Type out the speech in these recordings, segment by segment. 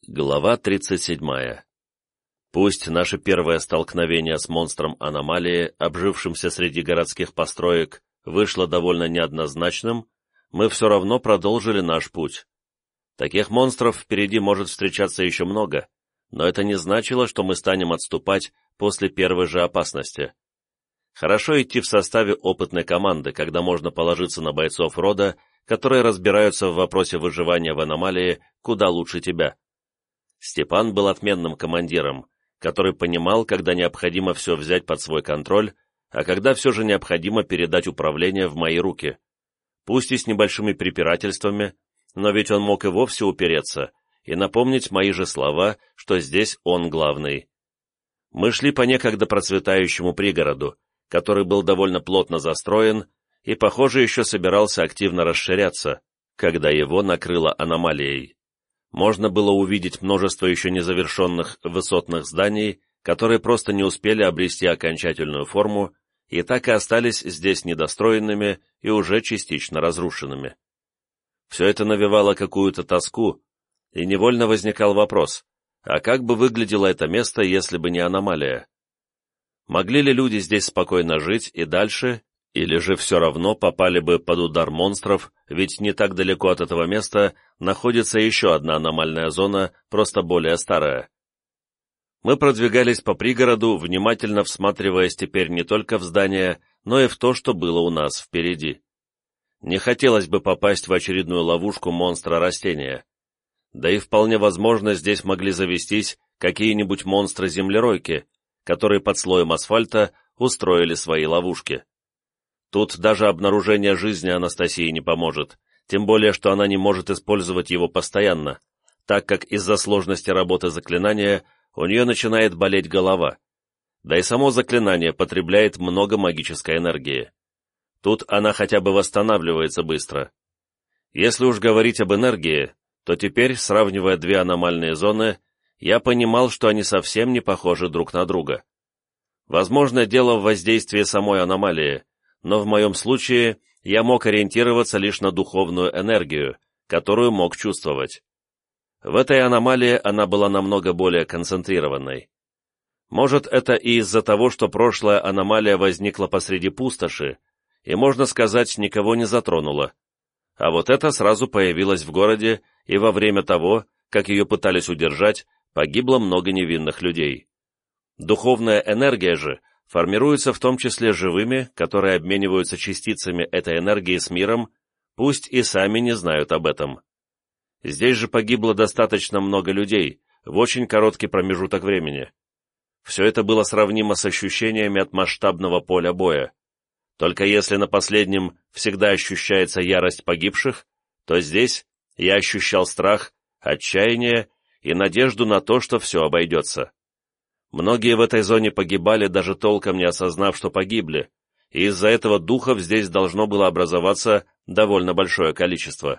Глава 37. Пусть наше первое столкновение с монстром аномалии, обжившимся среди городских построек, вышло довольно неоднозначным, мы все равно продолжили наш путь. Таких монстров впереди может встречаться еще много, но это не значило, что мы станем отступать после первой же опасности. Хорошо идти в составе опытной команды, когда можно положиться на бойцов рода, которые разбираются в вопросе выживания в аномалии куда лучше тебя. Степан был отменным командиром, который понимал, когда необходимо все взять под свой контроль, а когда все же необходимо передать управление в мои руки. Пусть и с небольшими препирательствами, но ведь он мог и вовсе упереться и напомнить мои же слова, что здесь он главный. Мы шли по некогда процветающему пригороду, который был довольно плотно застроен и, похоже, еще собирался активно расширяться, когда его накрыло аномалией. Можно было увидеть множество еще незавершенных высотных зданий, которые просто не успели обрести окончательную форму и так и остались здесь недостроенными и уже частично разрушенными. Все это навевало какую-то тоску, и невольно возникал вопрос, а как бы выглядело это место, если бы не аномалия? Могли ли люди здесь спокойно жить и дальше, или же все равно попали бы под удар монстров, ведь не так далеко от этого места находится еще одна аномальная зона, просто более старая. Мы продвигались по пригороду, внимательно всматриваясь теперь не только в здание, но и в то, что было у нас впереди. Не хотелось бы попасть в очередную ловушку монстра-растения. Да и вполне возможно, здесь могли завестись какие-нибудь монстры-землеройки, которые под слоем асфальта устроили свои ловушки. Тут даже обнаружение жизни Анастасии не поможет, тем более, что она не может использовать его постоянно, так как из-за сложности работы заклинания у нее начинает болеть голова. Да и само заклинание потребляет много магической энергии. Тут она хотя бы восстанавливается быстро. Если уж говорить об энергии, то теперь, сравнивая две аномальные зоны, я понимал, что они совсем не похожи друг на друга. Возможно, дело в воздействии самой аномалии, но в моем случае я мог ориентироваться лишь на духовную энергию, которую мог чувствовать. В этой аномалии она была намного более концентрированной. Может, это и из-за того, что прошлая аномалия возникла посреди пустоши, и, можно сказать, никого не затронула. А вот эта сразу появилась в городе, и во время того, как ее пытались удержать, погибло много невинных людей. Духовная энергия же формируются в том числе живыми, которые обмениваются частицами этой энергии с миром, пусть и сами не знают об этом. Здесь же погибло достаточно много людей в очень короткий промежуток времени. Все это было сравнимо с ощущениями от масштабного поля боя. Только если на последнем всегда ощущается ярость погибших, то здесь я ощущал страх, отчаяние и надежду на то, что все обойдется. Многие в этой зоне погибали, даже толком не осознав, что погибли, и из-за этого духов здесь должно было образоваться довольно большое количество.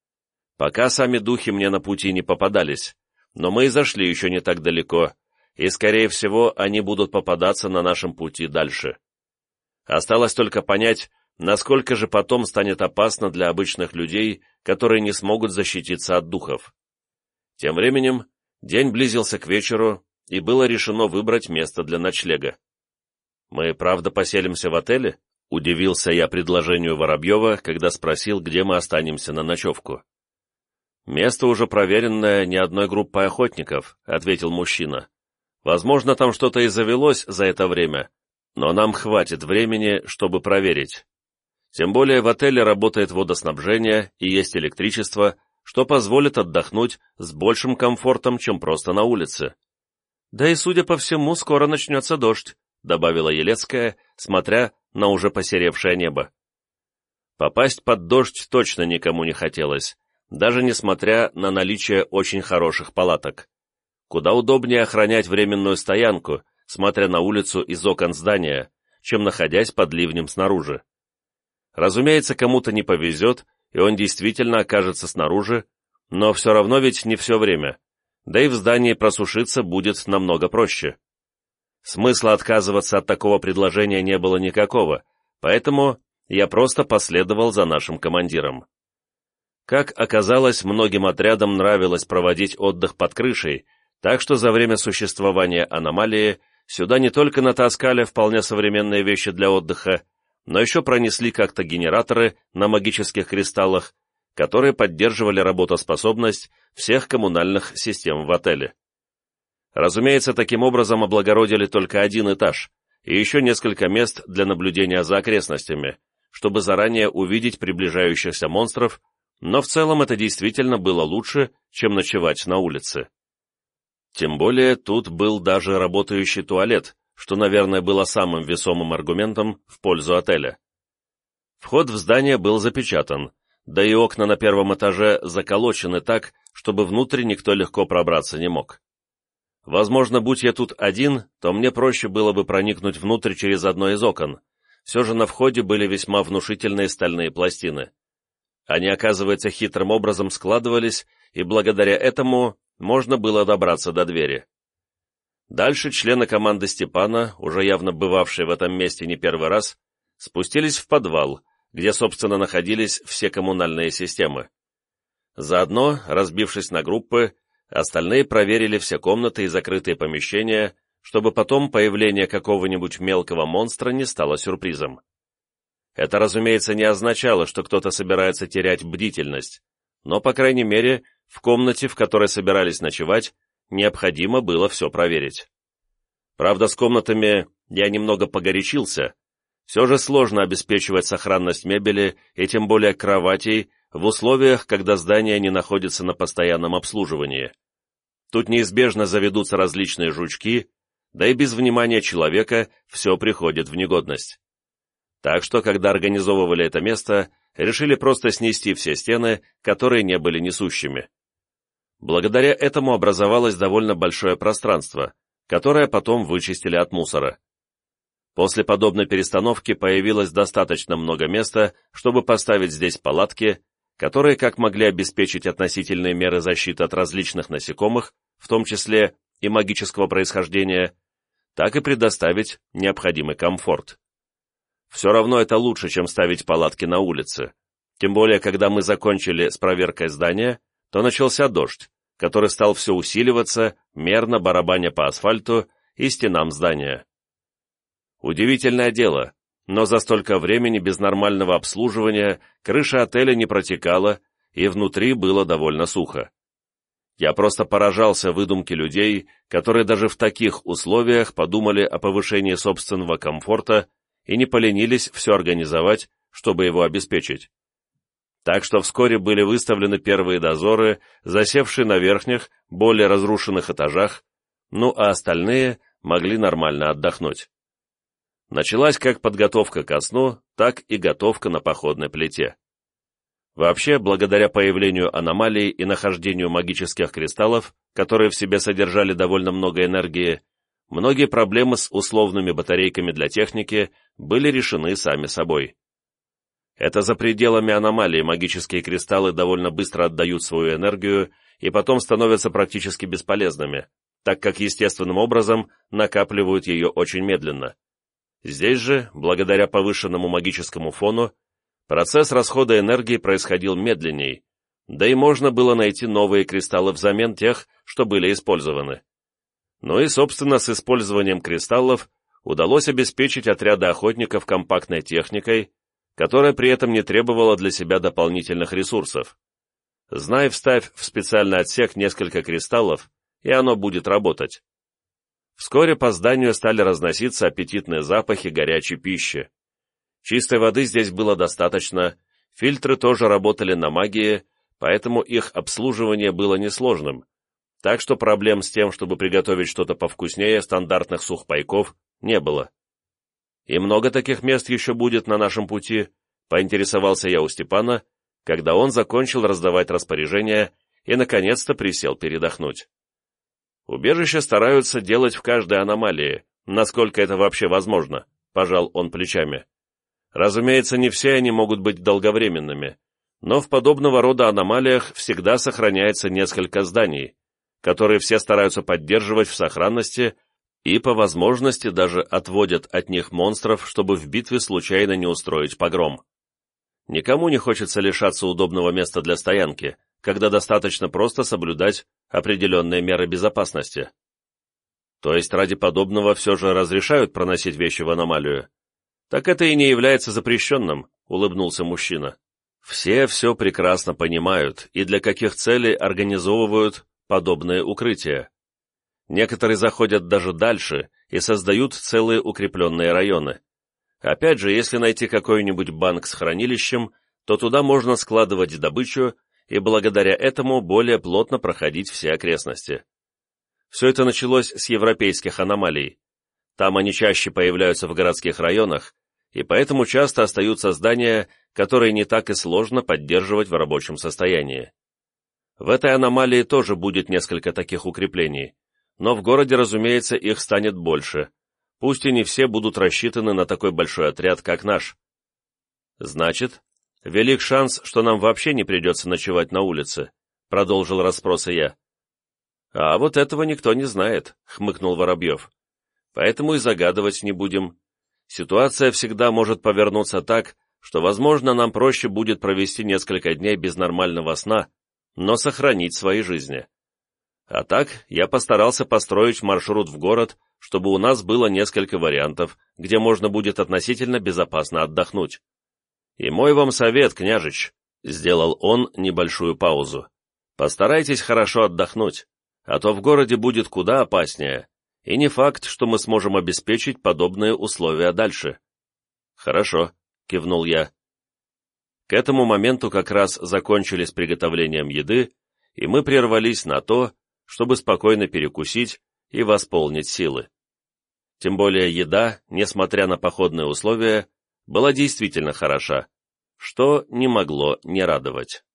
Пока сами духи мне на пути не попадались, но мы и зашли еще не так далеко, и, скорее всего, они будут попадаться на нашем пути дальше. Осталось только понять, насколько же потом станет опасно для обычных людей, которые не смогут защититься от духов. Тем временем день близился к вечеру, и было решено выбрать место для ночлега. «Мы правда поселимся в отеле?» — удивился я предложению Воробьева, когда спросил, где мы останемся на ночевку. «Место уже проверенное не одной группой охотников», — ответил мужчина. «Возможно, там что-то и завелось за это время, но нам хватит времени, чтобы проверить. Тем более в отеле работает водоснабжение и есть электричество, что позволит отдохнуть с большим комфортом, чем просто на улице». «Да и, судя по всему, скоро начнется дождь», — добавила Елецкая, смотря на уже посеревшее небо. Попасть под дождь точно никому не хотелось, даже несмотря на наличие очень хороших палаток. Куда удобнее охранять временную стоянку, смотря на улицу из окон здания, чем находясь под ливнем снаружи. Разумеется, кому-то не повезет, и он действительно окажется снаружи, но все равно ведь не все время. Да и в здании просушиться будет намного проще. Смысла отказываться от такого предложения не было никакого, поэтому я просто последовал за нашим командиром. Как оказалось, многим отрядам нравилось проводить отдых под крышей, так что за время существования аномалии сюда не только натаскали вполне современные вещи для отдыха, но еще пронесли как-то генераторы на магических кристаллах, которые поддерживали работоспособность всех коммунальных систем в отеле. Разумеется, таким образом облагородили только один этаж и еще несколько мест для наблюдения за окрестностями, чтобы заранее увидеть приближающихся монстров, но в целом это действительно было лучше, чем ночевать на улице. Тем более тут был даже работающий туалет, что, наверное, было самым весомым аргументом в пользу отеля. Вход в здание был запечатан, да и окна на первом этаже заколочены так, чтобы внутрь никто легко пробраться не мог. Возможно, будь я тут один, то мне проще было бы проникнуть внутрь через одно из окон. Все же на входе были весьма внушительные стальные пластины. Они, оказывается, хитрым образом складывались, и благодаря этому можно было добраться до двери. Дальше члены команды Степана, уже явно бывавшие в этом месте не первый раз, спустились в подвал, где, собственно, находились все коммунальные системы. Заодно, разбившись на группы, остальные проверили все комнаты и закрытые помещения, чтобы потом появление какого-нибудь мелкого монстра не стало сюрпризом. Это, разумеется, не означало, что кто-то собирается терять бдительность, но, по крайней мере, в комнате, в которой собирались ночевать, необходимо было все проверить. Правда, с комнатами я немного погорячился. Все же сложно обеспечивать сохранность мебели и тем более кроватей в условиях, когда здание не находится на постоянном обслуживании. Тут неизбежно заведутся различные жучки, да и без внимания человека все приходит в негодность. Так что, когда организовывали это место, решили просто снести все стены, которые не были несущими. Благодаря этому образовалось довольно большое пространство, которое потом вычистили от мусора. После подобной перестановки появилось достаточно много места, чтобы поставить здесь палатки, которые как могли обеспечить относительные меры защиты от различных насекомых, в том числе и магического происхождения, так и предоставить необходимый комфорт. Все равно это лучше, чем ставить палатки на улице. Тем более, когда мы закончили с проверкой здания, то начался дождь, который стал все усиливаться, мерно барабаня по асфальту и стенам здания. Удивительное дело, но за столько времени без нормального обслуживания крыша отеля не протекала, и внутри было довольно сухо. Я просто поражался выдумке людей, которые даже в таких условиях подумали о повышении собственного комфорта и не поленились все организовать, чтобы его обеспечить. Так что вскоре были выставлены первые дозоры, засевшие на верхних, более разрушенных этажах, ну а остальные могли нормально отдохнуть. Началась как подготовка ко сну, так и готовка на походной плите. Вообще, благодаря появлению аномалий и нахождению магических кристаллов, которые в себе содержали довольно много энергии, многие проблемы с условными батарейками для техники были решены сами собой. Это за пределами аномалии магические кристаллы довольно быстро отдают свою энергию и потом становятся практически бесполезными, так как естественным образом накапливают ее очень медленно. Здесь же, благодаря повышенному магическому фону, процесс расхода энергии происходил медленней, да и можно было найти новые кристаллы взамен тех, что были использованы. Ну и, собственно, с использованием кристаллов удалось обеспечить отряды охотников компактной техникой, которая при этом не требовала для себя дополнительных ресурсов. Знай, вставь в специальный отсек несколько кристаллов, и оно будет работать. Вскоре по зданию стали разноситься аппетитные запахи горячей пищи. Чистой воды здесь было достаточно, фильтры тоже работали на магии, поэтому их обслуживание было несложным, так что проблем с тем, чтобы приготовить что-то повкуснее стандартных сухпайков, не было. «И много таких мест еще будет на нашем пути?» — поинтересовался я у Степана, когда он закончил раздавать распоряжения и, наконец-то, присел передохнуть. «Убежища стараются делать в каждой аномалии, насколько это вообще возможно», — пожал он плечами. «Разумеется, не все они могут быть долговременными, но в подобного рода аномалиях всегда сохраняется несколько зданий, которые все стараются поддерживать в сохранности и по возможности даже отводят от них монстров, чтобы в битве случайно не устроить погром. Никому не хочется лишаться удобного места для стоянки, когда достаточно просто соблюдать определенные меры безопасности. То есть ради подобного все же разрешают проносить вещи в аномалию? Так это и не является запрещенным, улыбнулся мужчина. Все прекрасно понимают и для каких целей организовывают подобные укрытия. Некоторые заходят даже дальше и создают целые укрепленные районы. Опять же, если найти какой-нибудь банк с хранилищем, то туда можно складывать добычу и благодаря этому более плотно проходить все окрестности. Все это началось с европейских аномалий. Там они чаще появляются в городских районах, и поэтому часто остаются здания, которые не так и сложно поддерживать в рабочем состоянии. В этой аномалии тоже будет несколько таких укреплений, но в городе, разумеется, их станет больше. Пусть и не все будут рассчитаны на такой большой отряд, как наш. Значит, велик шанс, что нам вообще не придется ночевать на улице, продолжил расспросы я. А вот этого никто не знает, хмыкнул Воробьев. Поэтому и загадывать не будем. Ситуация всегда может повернуться так, что, возможно, нам проще будет провести несколько дней без нормального сна, но сохранить свои жизни. А так, я постарался построить маршрут в город, чтобы у нас было несколько вариантов, где можно будет относительно безопасно отдохнуть. И мой вам совет, княжич, сделал он небольшую паузу. Постарайтесь хорошо отдохнуть, а то в городе будет куда опаснее, и не факт, что мы сможем обеспечить подобные условия дальше. Хорошо, кивнул я. К этому моменту как раз закончили с приготовлением еды, и мы прервались на то, чтобы спокойно перекусить и восполнить силы. Тем более еда, несмотря на походные условия, была действительно хороша, что не могло не радовать.